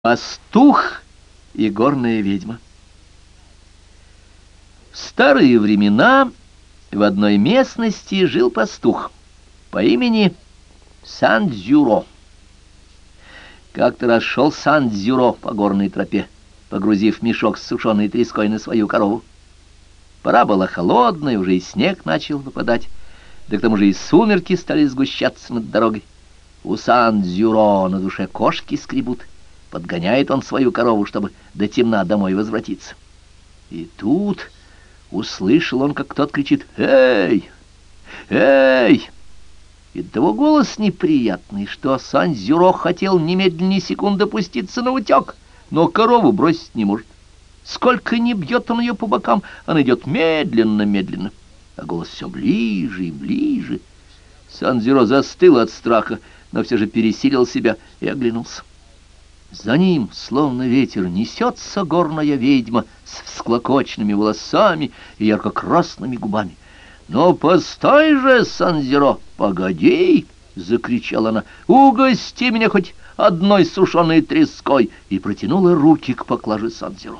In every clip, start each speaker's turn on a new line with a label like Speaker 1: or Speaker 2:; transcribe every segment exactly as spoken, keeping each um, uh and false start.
Speaker 1: Пастух и горная ведьма. В старые времена в одной местности жил пастух по имени Сан-Дзюро. Как-то раз шел Сан-Дзюро по горной тропе, погрузив мешок с сушеной треской на свою корову. Пора была холодная, уже и снег начал выпадать, да к тому же и сумерки стали сгущаться над дорогой. У Сан-Дзюро на душе кошки скребут. Подгоняет он свою корову, чтобы до темна домой возвратиться. И тут услышал он, как кто-то кричит: «Эй! Эй!» И того голос неприятный, что Сан-Дзюро хотел немедленно секунды пуститься на утек, но корову бросить не может. Сколько ни бьет он ее по бокам, она идет медленно-медленно, а голос все ближе и ближе. Сан-Дзюро застыл от страха, но все же пересилил себя и оглянулся. За ним, словно ветер, несется горная ведьма с всклокоченными волосами и ярко-красными губами. «Но постой же, Сан-Дзюро, погоди!» — закричала она. «Угости меня хоть одной сушеной треской!» и протянула руки к поклаже Сан-Дзюро.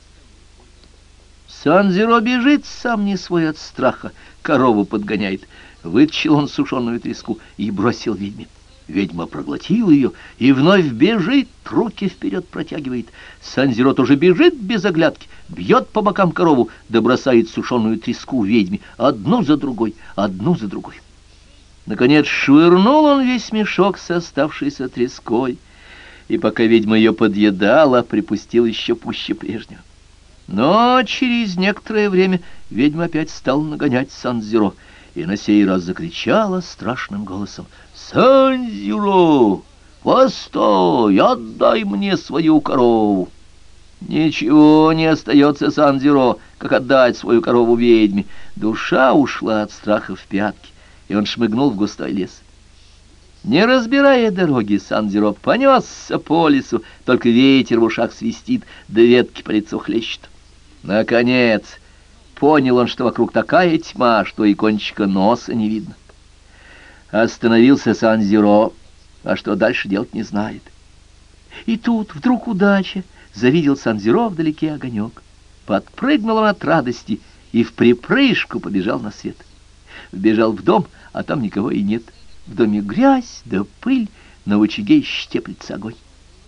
Speaker 1: Сан-Дзюро бежит, сам не свой от страха, корову подгоняет. Вытащил он сушеную треску и бросил ведьме. Ведьма проглотила ее и вновь бежит, руки вперед протягивает. Сан-Дзюро тоже бежит без оглядки, бьет по бокам корову, да бросает сушеную треску ведьме, одну за другой, одну за другой. Наконец швырнул он весь мешок с оставшейся треской, и пока ведьма ее подъедала, припустил еще пуще прежнего. Но через некоторое время ведьма опять стала нагонять Сан-Дзюро, и на сей раз закричала страшным голосом: «Сан-Дзюро, постой, отдай мне свою корову!» Ничего не остается Сан-Дзюро, как отдать свою корову ведьме. Душа ушла от страха в пятки, и он шмыгнул в густой лес. Не разбирая дороги, Сан-Дзюро понесся по лесу, только ветер в ушах свистит, да ветки по лицу хлещет. Наконец понял он, что вокруг такая тьма, что и кончика носа не видно. Остановился Сан-Дзюро, а что дальше делать не знает. И тут вдруг удача, завидел Сан-Дзюро вдалеке огонек. Подпрыгнул он от радости и в припрыжку побежал на свет. Вбежал в дом, а там никого и нет. В доме грязь да пыль, на очаге еще теплится огонь.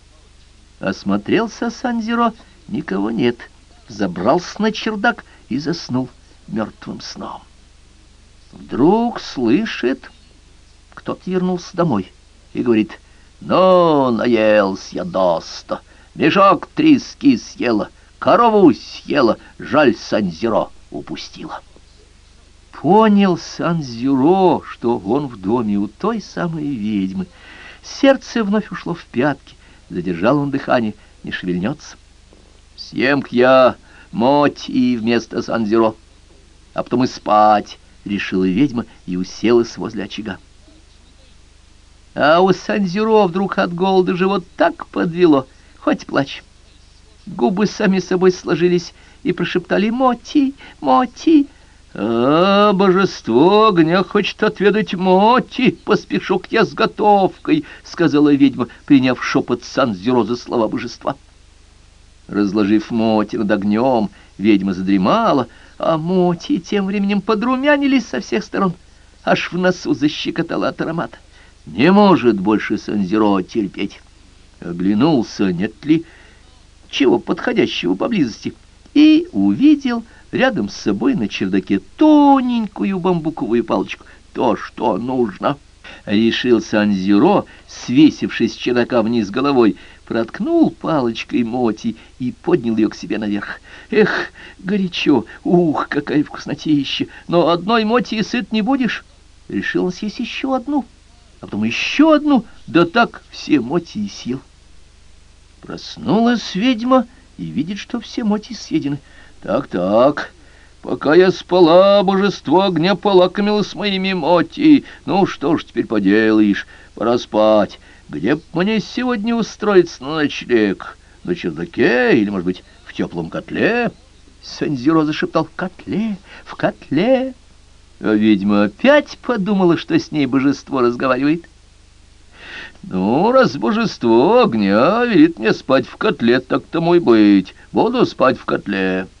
Speaker 1: Осмотрелся Сан-Дзюро, никого нет. Забрался на чердак и заснул мертвым сном. Вдруг слышит, кто-то вернулся домой и говорит: «Ну, наелся я доста, мешок трески съела, корову съела, жаль, Сан-Дзюро упустила». Понял Сан-Дзюро, что он в доме у той самой ведьмы. Сердце вновь ушло в пятки, задержал он дыхание, не шевельнется. «Съем-ка я моти вместо Сан-Дзюро, а потом и спать», — решила ведьма и уселась возле очага. А у Сан-Дзюро вдруг от голода живот так подвело, хоть плачь. Губы сами собой сложились и прошептали: «Моти, моти». «А, божество огня хочет отведать моти, поспешу-ка я с готовкой», — сказала ведьма, приняв шепот Сан-Дзюро за слова божества. Разложив моти над огнем, ведьма задремала, а моти тем временем подрумянились со всех сторон, аж в носу защекотала от аромата. Не может больше Сан-Дзюро терпеть. Оглянулся, нет ли чего подходящего поблизости, и увидел рядом с собой на чердаке тоненькую бамбуковую палочку. То, что нужно. Решил Сан-Дзюро, свесившись с чердака вниз головой, проткнул палочкой моти и поднял ее к себе наверх. Эх, горячо, ух, какая вкуснотища, но одной моти и сыт не будешь. Решил он съесть еще одну, а потом еще одну, да так все моти и съел. Проснулась ведьма и видит, что все моти съедены. Так-так, пока я спала, божество огня полакомилось моими моти. Ну что ж теперь поделаешь, пора спать. Где б мне сегодня устроиться на ночлег? На чердаке или, может быть, в теплом котле? Сан-Дзюро зашептал: «В котле, в котле». А ведьма опять подумала, что с ней божество разговаривает. Ну, раз божество огня велит мне спать в котле, так тому и быть. Буду спать в котле.